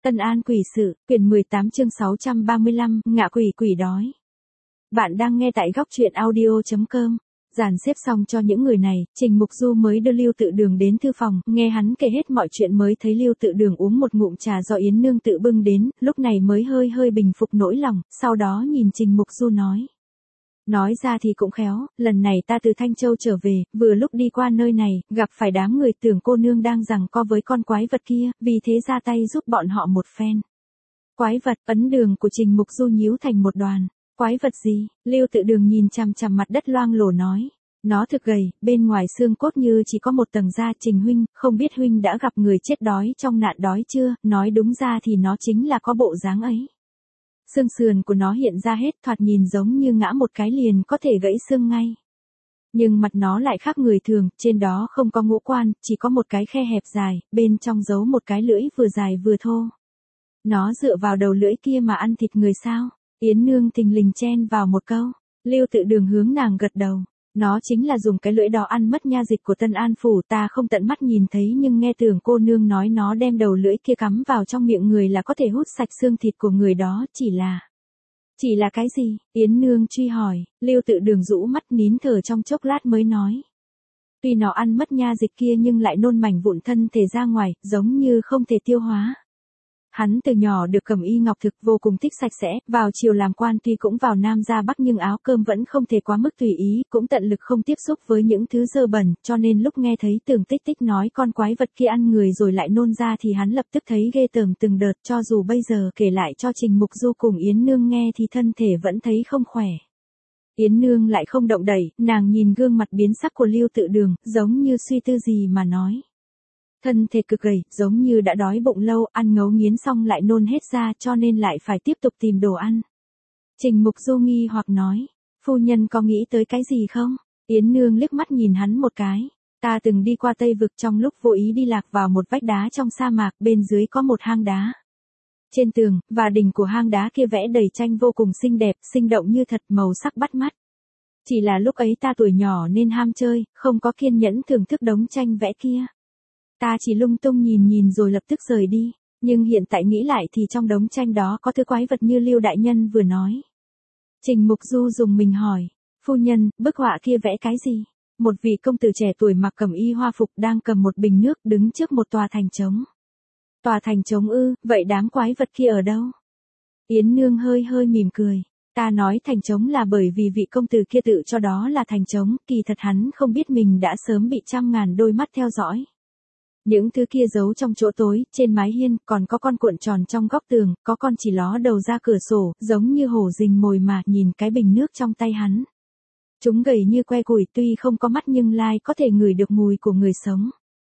Tân An quỷ sự, quyển 18 chương 635, ngạ quỷ quỷ đói. Bạn đang nghe tại góc truyện audio.com. Dàn xếp xong cho những người này, Trình Mục Du mới đưa Lưu Tự Đường đến thư phòng, nghe hắn kể hết mọi chuyện mới thấy Lưu Tự Đường uống một ngụm trà do Yến Nương tự bưng đến, lúc này mới hơi hơi bình phục nỗi lòng, sau đó nhìn Trình Mục Du nói. Nói ra thì cũng khéo, lần này ta từ Thanh Châu trở về, vừa lúc đi qua nơi này, gặp phải đám người Tưởng cô nương đang giằng co với con quái vật kia, vì thế ra tay giúp bọn họ một phen. Quái vật, ấn đường của Trình Mục Du nhíu thành một đoàn. Quái vật gì? Lưu Tự Đường nhìn chằm chằm mặt đất loang lổ nói. Nó thực gầy, bên ngoài xương cốt như chỉ có một tầng da. Trình huynh, không biết huynh đã gặp người chết đói trong nạn đói chưa? Nói đúng ra thì nó chính là có bộ dáng ấy. Xương sườn của nó hiện ra hết, thoạt nhìn giống như ngã một cái liền có thể gãy xương ngay. Nhưng mặt nó lại khác người thường, trên đó không có ngũ quan, chỉ có một cái khe hẹp dài, bên trong giấu một cái lưỡi vừa dài vừa thô. Nó dựa vào đầu lưỡi kia mà ăn thịt người sao? Yến Nương thình lình chen vào một câu. Lưu Tự Đường hướng nàng gật đầu. Nó chính là dùng cái lưỡi đó ăn mất nha dịch của Tân An phủ, ta không tận mắt nhìn thấy nhưng nghe Tưởng cô nương nói nó đem đầu lưỡi kia cắm vào trong miệng người là có thể hút sạch xương thịt của người đó, Chỉ là cái gì? Yến Nương truy hỏi. Lưu Tự Đường rũ mắt nín thở trong chốc lát mới nói. Tuy nó ăn mất nha dịch kia nhưng lại nôn mảnh vụn thân thể ra ngoài, giống như không thể tiêu hóa. Hắn từ nhỏ được Cẩm Y Ngọc Thực vô cùng thích sạch sẽ, vào triều làm quan tuy cũng vào Nam ra Bắc nhưng áo cơm vẫn không thể quá mức tùy ý, cũng tận lực không tiếp xúc với những thứ dơ bẩn, cho nên lúc nghe thấy Tưởng Tích Tích nói con quái vật kia ăn người rồi lại nôn ra thì hắn lập tức thấy ghê tởm từng đợt, cho dù bây giờ kể lại cho Trình Mục Du cùng Yến Nương nghe thì thân thể vẫn thấy không khỏe. Yến Nương lại không động đậy, nàng nhìn gương mặt biến sắc của Lưu Tự Đường, giống như suy tư gì mà nói. Thân thể cực gầy, giống như đã đói bụng lâu, ăn ngấu nghiến xong lại nôn hết ra cho nên lại phải tiếp tục tìm đồ ăn. Trình Mục Du nghi hoặc nói, phu nhân có nghĩ tới cái gì không? Yến Nương liếc mắt nhìn hắn một cái. Ta từng đi qua Tây Vực trong lúc vô ý đi lạc vào một vách đá trong sa mạc, bên dưới có một hang đá. Trên tường, và đỉnh của hang đá kia vẽ đầy tranh vô cùng xinh đẹp, sinh động như thật, màu sắc bắt mắt. Chỉ là lúc ấy ta tuổi nhỏ nên ham chơi, không có kiên nhẫn thưởng thức đống tranh vẽ kia. Ta chỉ lung tung nhìn rồi lập tức rời đi, nhưng hiện tại nghĩ lại thì trong đống tranh đó có thứ quái vật như Lưu đại nhân vừa nói. Trình Mục Du dùng mình hỏi, phu nhân, bức họa kia vẽ cái gì? Một vị công tử trẻ tuổi mặc cẩm y hoa phục đang cầm một bình nước đứng trước một tòa thành trống. Tòa thành trống ư, vậy đám quái vật kia ở đâu? Yến Nương hơi hơi mỉm cười. Ta nói thành trống là bởi vì vị công tử kia tự cho đó là thành trống, kỳ thật hắn không biết mình đã sớm bị trăm ngàn đôi mắt theo dõi. Những thứ kia giấu trong chỗ tối, trên mái hiên, còn có con cuộn tròn trong góc tường, có con chỉ ló đầu ra cửa sổ, giống như hổ rình mồi mà, nhìn cái bình nước trong tay hắn. Chúng gầy như que củi, tuy không có mắt nhưng lai có thể ngửi được mùi của người sống.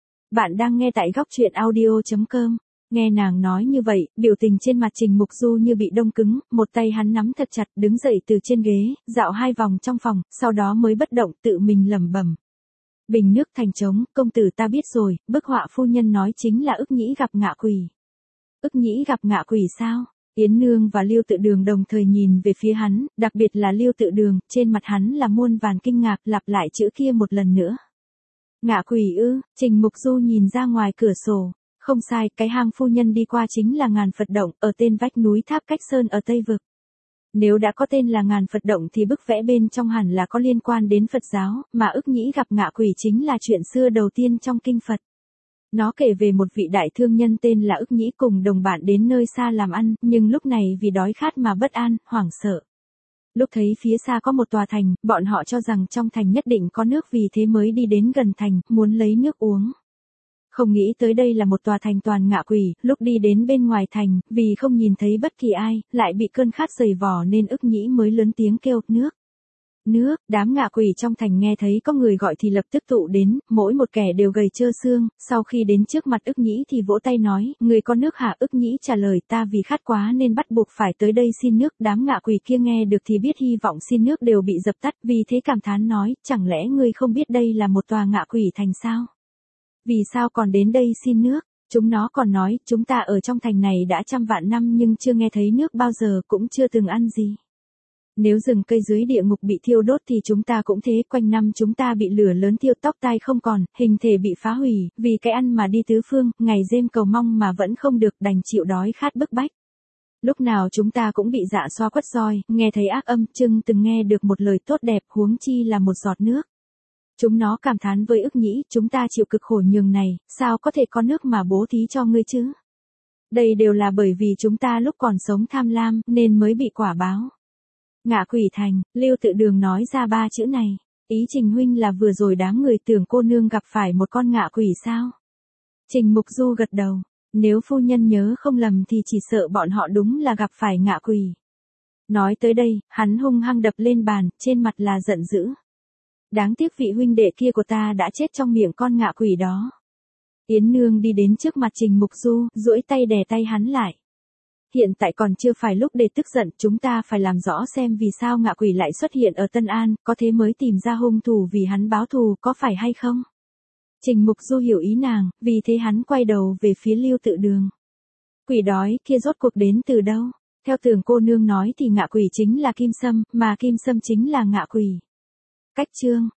Bạn đang nghe tại góc truyện audio.com. Nghe nàng nói như vậy, biểu tình trên mặt Trình Mục Du như bị đông cứng, một tay hắn nắm thật chặt, đứng dậy từ trên ghế, dạo 2 vòng trong phòng, sau đó mới bất động tự mình lẩm bẩm. Bình nước thành trống, công tử ta biết rồi, bức họa phu nhân nói chính là Ức Nhĩ gặp ngạ quỷ. Ức Nhĩ gặp ngạ quỷ sao? Yến Nương và Lưu Tự Đường đồng thời nhìn về phía hắn, đặc biệt là Lưu Tự Đường, trên mặt hắn là muôn vàn kinh ngạc, lặp lại chữ kia một lần nữa. Ngạ quỷ ư? Trình Mục Du nhìn ra ngoài cửa sổ. Không sai, cái hang phu nhân đi qua chính là Ngàn Phật Động, ở tên vách núi Tháp Cách Sơn ở Tây Vực. Nếu đã có tên là Ngàn Phật Động thì bức vẽ bên trong hẳn là có liên quan đến Phật giáo, mà Ức Nhĩ gặp ngạ quỷ chính là chuyện xưa đầu tiên trong kinh Phật. Nó kể về một vị đại thương nhân tên là Ức Nhĩ cùng đồng bạn đến nơi xa làm ăn, nhưng lúc này vì đói khát mà bất an, hoảng sợ. Lúc thấy phía xa có một tòa thành, bọn họ cho rằng trong thành nhất định có nước vì thế mới đi đến gần thành, muốn lấy nước uống. Không nghĩ tới đây là một tòa thành toàn ngạ quỷ, lúc đi đến bên ngoài thành, vì không nhìn thấy bất kỳ ai, lại bị cơn khát giày vò nên Ức Nhĩ mới lớn tiếng kêu, nước. Nước, đám ngạ quỷ trong thành nghe thấy có người gọi thì lập tức tụ đến, mỗi một kẻ đều gầy trơ xương, sau khi đến trước mặt Ức Nhĩ thì vỗ tay nói, người có nước hả? Ức Nhĩ trả lời, ta vì khát quá nên bắt buộc phải tới đây xin nước. Đám ngạ quỷ kia nghe được thì biết hy vọng xin nước đều bị dập tắt, vì thế cảm thán nói, chẳng lẽ ngươi không biết đây là một tòa ngạ quỷ thành sao? Vì sao còn đến đây xin nước? Chúng nó còn nói, chúng ta ở trong thành này đã trăm vạn năm nhưng chưa nghe thấy nước bao giờ, cũng chưa từng ăn gì. Nếu rừng cây dưới địa ngục bị thiêu đốt thì chúng ta cũng thế, quanh năm chúng ta bị lửa lớn thiêu tóc tai không còn, hình thể bị phá hủy, vì cái ăn mà đi tứ phương, ngày đêm cầu mong mà vẫn không được, đành chịu đói khát bức bách. Lúc nào chúng ta cũng bị dạ xoa quất roi, nghe thấy ác âm, chưng từng nghe được một lời tốt đẹp, huống chi là một giọt nước. Chúng nó cảm thán với ức nhĩ, chúng ta chịu cực khổ nhường này, sao có thể có nước mà bố thí cho ngươi chứ? Đây đều là bởi vì chúng ta lúc còn sống tham lam, nên mới bị quả báo. Ngạ Quỷ Thành, Lưu Tự Đường nói ra 3 chữ này. Ý Trình huynh là vừa rồi đám người tưởng cô nương gặp phải một con ngạ quỷ sao? Trình Mục Du gật đầu. Nếu phu nhân nhớ không lầm thì chỉ sợ bọn họ đúng là gặp phải ngạ quỷ. Nói tới đây, hắn hung hăng đập lên bàn, trên mặt là giận dữ. Đáng tiếc vị huynh đệ kia của ta đã chết trong miệng con ngạ quỷ đó. Yến Nương đi đến trước mặt Trình Mục Du, duỗi tay đè tay hắn lại. Hiện tại còn chưa phải lúc để tức giận, chúng ta phải làm rõ xem vì sao ngạ quỷ lại xuất hiện ở Tân An, có thế mới tìm ra hung thủ vì hắn báo thù, có phải hay không? Trình Mục Du hiểu ý nàng, vì thế hắn quay đầu về phía Lưu Tự Đường. Quỷ đói kia rốt cuộc đến từ đâu? Theo Tưởng cô nương nói thì ngạ quỷ chính là Kim Sâm, mà Kim Sâm chính là ngạ quỷ. Cách chương